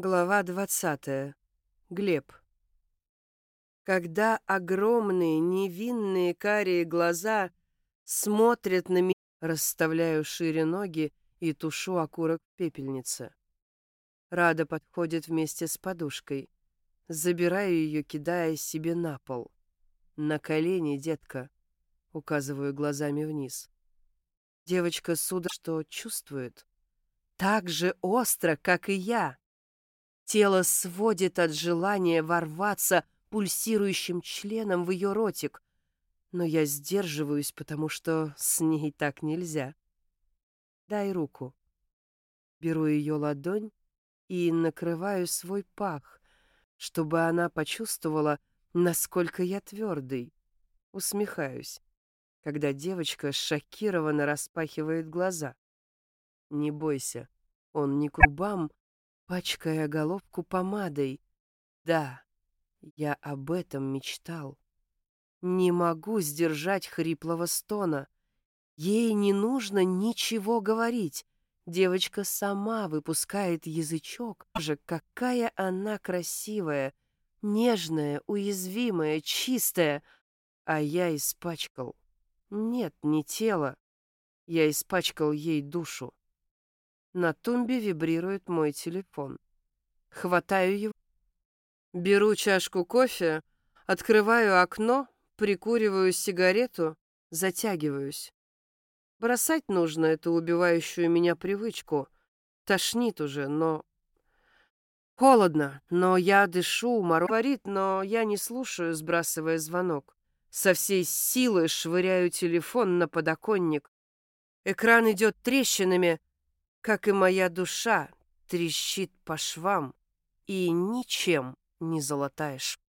Глава 20. Глеб. Когда огромные невинные карие глаза смотрят на меня, расставляю шире ноги и тушу окурок в пепельнице. Рада подходит вместе с подушкой. Забираю ее, кидая себе на пол. «На колени, детка», — указываю глазами вниз. Девочка что чувствует. Так же остро, как и я. Тело сводит от желания ворваться пульсирующим членом в ее ротик, но я сдерживаюсь, потому что с ней так нельзя. Дай руку. Беру ее ладонь и накрываю свой пах, чтобы она почувствовала, насколько я твердый. Усмехаюсь, когда девочка шокированно распахивает глаза. Не бойся, он не к губам, пачкая головку помадой. Да, я об этом мечтал. Не могу сдержать хриплого стона. Ей не нужно ничего говорить. Девочка сама выпускает язычок. Боже, какая она красивая, нежная, уязвимая, чистая. А я испачкал. Нет, не тело. Я испачкал ей душу. На тумбе вибрирует мой телефон. Хватаю его. Беру чашку кофе, открываю окно, прикуриваю сигарету, затягиваюсь. Бросать нужно эту убивающую меня привычку. Тошнит уже, но... Холодно, но я дышу, мороз говорит, но я не слушаю, сбрасывая звонок. Со всей силы швыряю телефон на подоконник. Экран идет трещинами, как и моя душа, трещит по швам, и ничем не залатаешь.